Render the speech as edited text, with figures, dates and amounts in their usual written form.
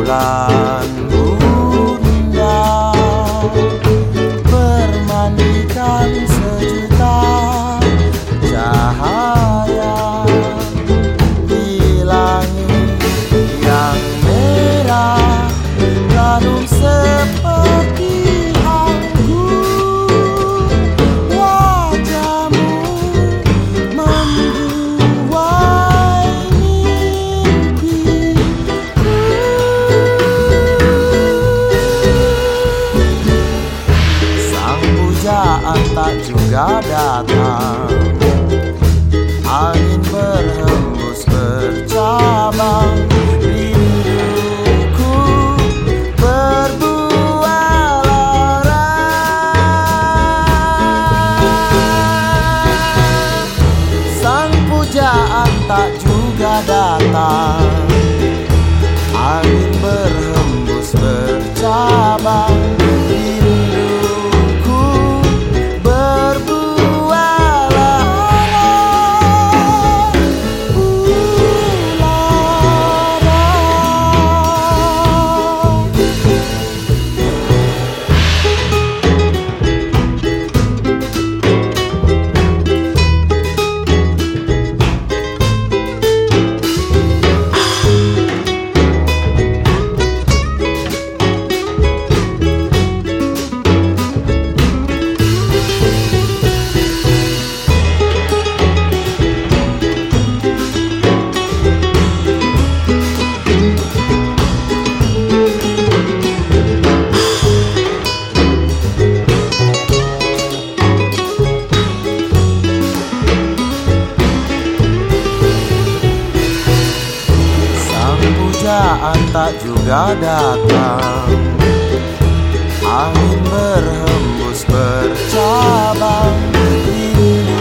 bulan bunda bermandikan sejuta cahaya di langit yang merah, ranum seperti anggur. Wajahmu membuai mimpiku. Sang pujaan tak juga datang, angin berhembus bercabang, rinduku berbuah lara. Sang pujaan tak juga datang, angin berhembus bercabang, rinduku berbuah lara. Pujaan tak juga datang, angin berhembus bercabang,